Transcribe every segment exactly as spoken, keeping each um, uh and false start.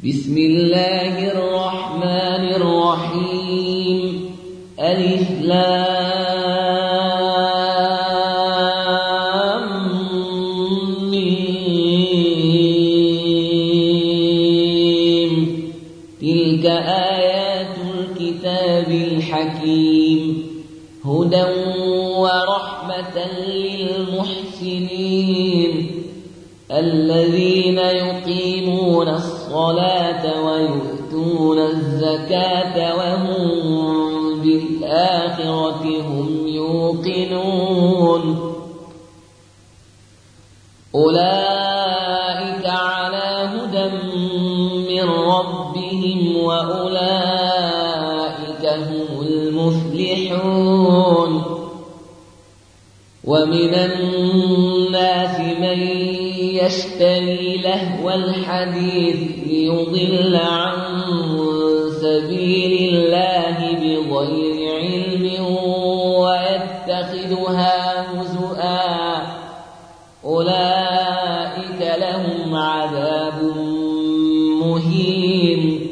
بسم الله الرحمن الرحيم. ألف لام ميم. تلك آيات الكتاب الحكيم، هدى ورحمة للمحسنين الذين يقيمون الصلاة ويؤتون الزكاة وهم بالآخرة هم يوقنون. أولئك على هدى من ربهم وأولئك هم المفلحون. ومن الناس من يشتري لهو الحديث ليضل عن سبيل الله بغير علم ويتخذها هزؤا، أولئك لهم عذاب مهين.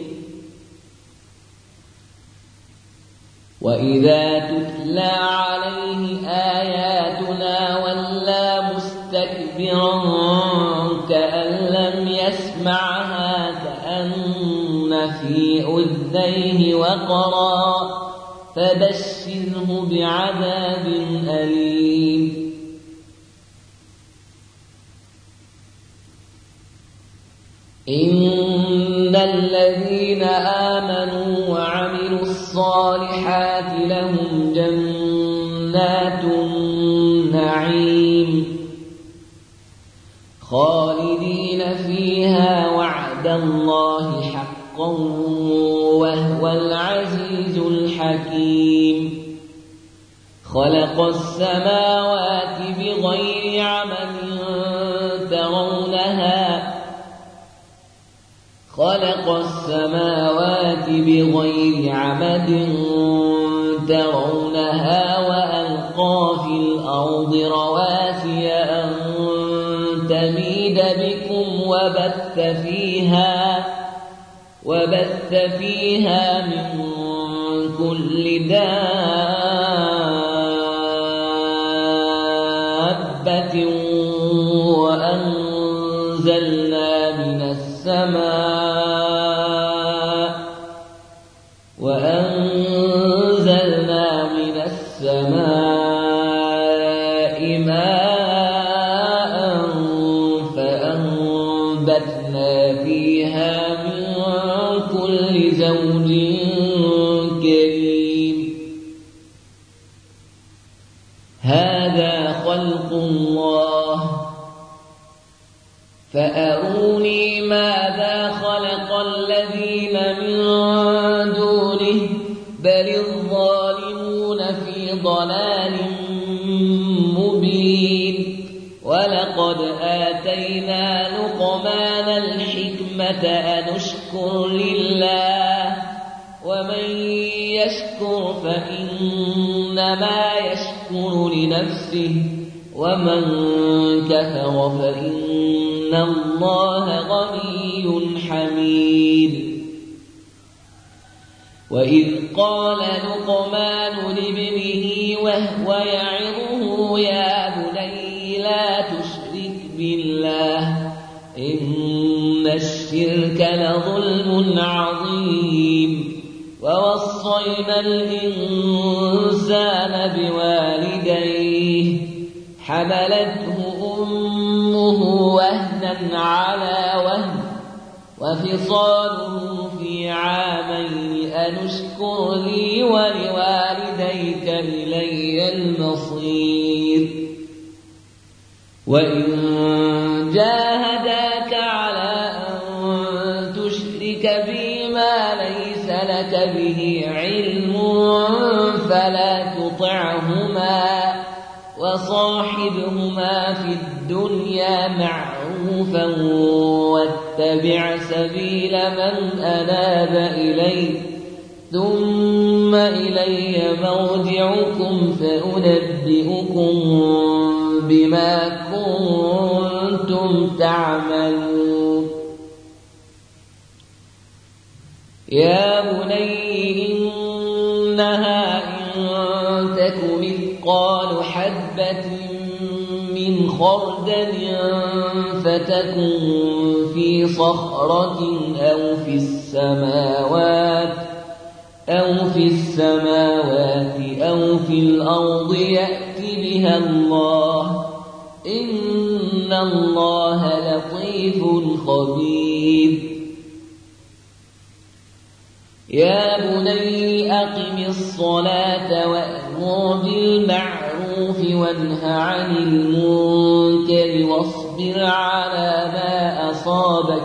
وإذا تتلى عليه آياتنا ولى مستكبرا كأن لم يسمعها كأن في أذنيه وقرا، فبشره بعذاب أليم. إن الذين آمنوا وعملوا الصالحات لهم جنات النعيم خالدين فيها وعد الله حقا وهو العزيز الحكيم. خلق السماوات بغير عمد ترونها خلق السماوات بغير عمد ترونها وألقى في الأرض رواسي أن تميد بكم وبث فيها وبث فيها من كل دابة وأنزلنا من السماء وأنزلنا من السماء ماء فأنبتنا فيها من كل زوج كريم. هذا خلق الله فأروني ماذا خلق الذين من دونه بل الظالمون في ضلال مبين. ولقد آتينا لقمان الحكمة أن اشكر لله ومن يشكر فإنما يشكر لنفسه ومن كفر فإن الله غني حميد. وإذ قال لقمان لابنه وهو يعظه يا بني لا تشرك بالله إن الشرك لظلم عظيم. ووصينا الإنسان بوالديه حملته أمه وهنا على وهن وفصاله في عامين أن اشكر لي ولوالديك إلي المصير. وإن جاهداك على أن تشرك بي ما ليس لك به علم فلا تطعهما وصاحبهما في الدنيا معروفا واتبع سبيل من أناب إلي ثم إلي مرجعكم فأنبئكم بما كنتم تعملون. يا بني إنها إن تك مثقال حبة من خردل فتكن في صخرة أو في السماوات أو في السماوات أو في الأرض يأت بها الله إن الله لطيف خبير يا بني أقم الصلاة وأمر بالمعروف وانه عن المنكر واصبر على ما أصابك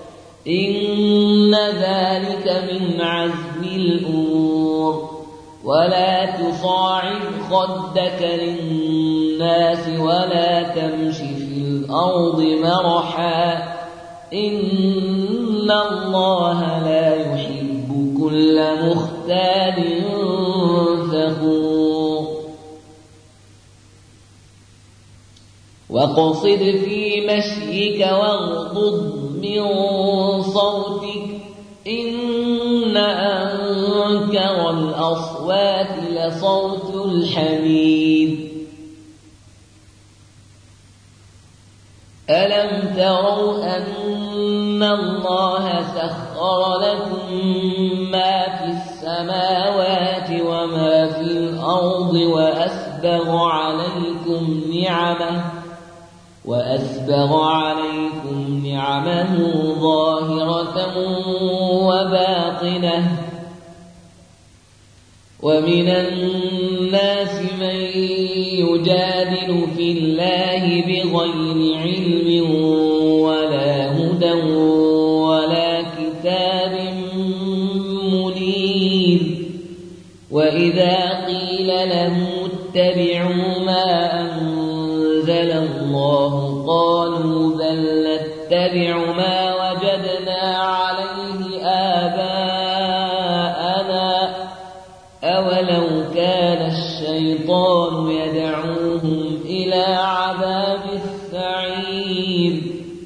إن ذلك من عزم الأمور ولا تصاعد خدك للناس ولا تمش في الأرض مرحا إن الله لا يحب كل مختال فخور واقصد في مشيك واغضض من صوتك إن أنكر الأصوات لصوت الحمير ألم تروا أن الله سخر لكم ما في السماوات وما في الأرض وأسبغ عليكم نعمه وأسبغ عليكم نعمه ظاهرة وباطنة ومن الناس من يجادل في الله بغير علم ولا هدى ولا كتاب منير وإذا قيل له اتبعوا ما أنزل الله قالوا بل نتبع ما وجدنا عليه آباءنا أولو كان الشيطان يدعوهم إلى عذاب السعير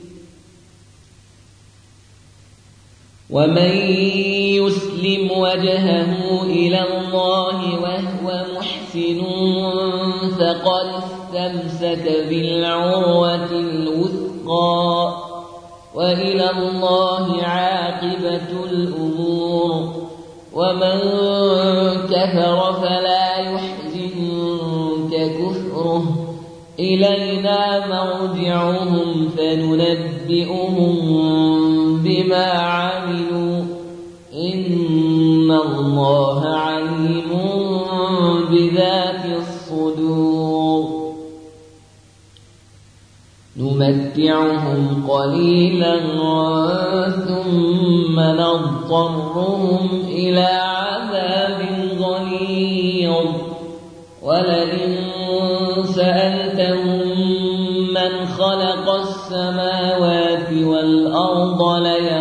ومن يسلم وجهه إلى الله وهو محسن فقد استمسك بالعروة الوثقى وإلى الله عاقبة الأمور ومن كفر فلا يحزنك كفره إلينا مرجعهم فننبئهم بما عملوا إن الله عليم بذات الصدور نمتعهم قليلا ثم نضطرهم إلى عذاب غليظ ولئن سألتهم من خلق السماوات والأرض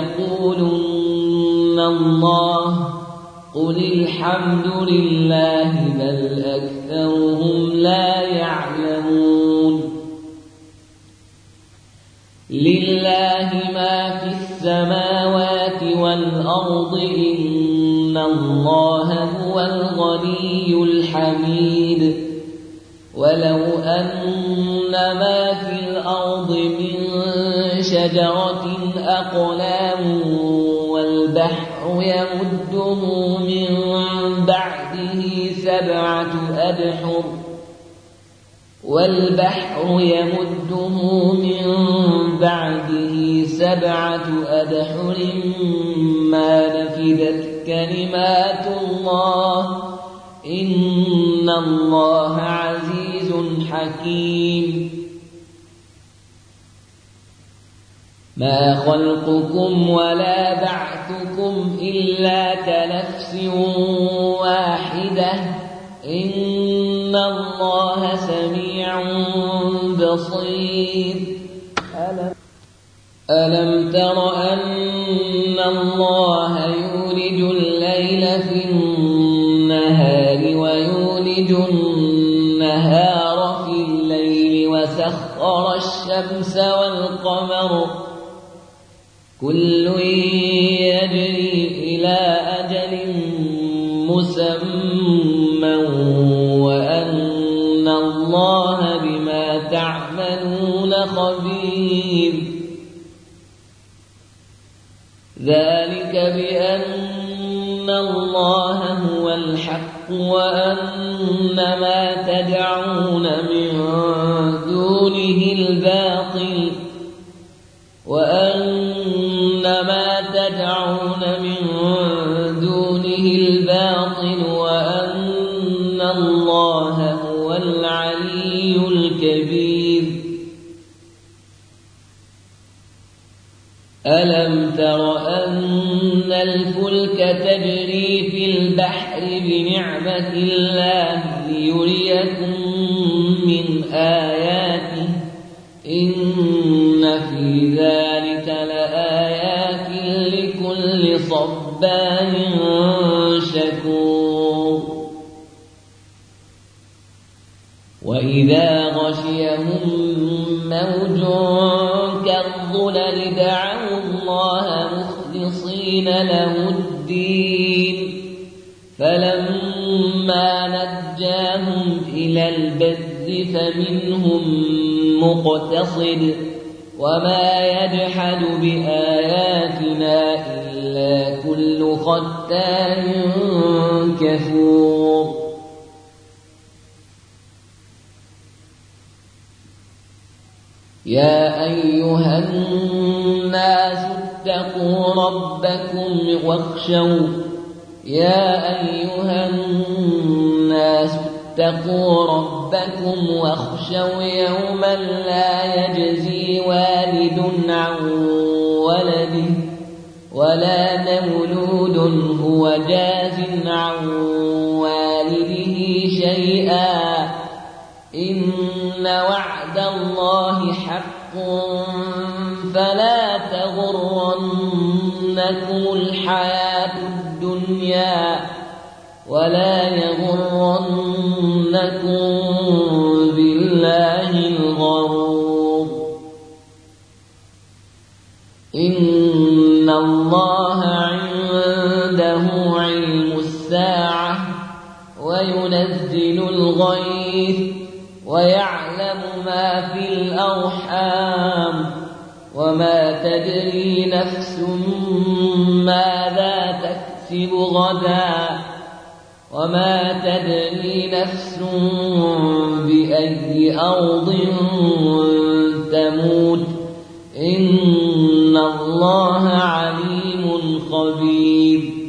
ليقولن الله قل الحمد لله بل أكثرهم لا يعلمون لله ما في السماوات والأرض إن الله هو الغني الحميد ولو أن ما في الأرض من شجرة أقلام والبحر يمده من بعده سبعة أبحر والبحر يمده من بعده سبعة أبحر ما نفدت كلمات الله إن الله عزيز حكيم ما خلقكم ولا بعثكم إلا كنفس واحدة إن الله سميع بصير ألم, ألم تر أن الله يولج الليل في النهار ويولج النهار في الليل وسخر الشمس والقمر كل يجري إلى مسمى وأن الله بما تعملون خبير. ذلك بأن الله هو الحق وأن ما تدعون من دونه الباطل وأن ما تدعون من دونه الباطل وأن الله هو العلي الكبير. ألم تر أن الفلك تجري في البحر بنعمة الله ليريكم من آياته إن في ذلك لآيات لكل صبار شكور. وإذا غشيهم موج كالظلل دعوا الله مخلصين له الدين فلما نجاهم إلى البر فمنهم مقتصد وما يجحد بآياتنا إلا كل ختان كفور. يا أيها الناس اتقوا ربكم واخشوا يا أيها الناس اتقوا ربكم واخشوا يوما لا يجزي والد عن ولده ولا مولود هو جاز عن والده شيئا إن وعد الله حق فلا تغرنكم الحياة الدنيا ولا يغرنكم بالله الغرور. إن الله عنده علم الساعة وينزل الغيث ويعلم ما في الأرحام وما تدري نفس ماذا تكسب غدا وما تدري نفس بأي أرض تموت إن الله عليم خبير.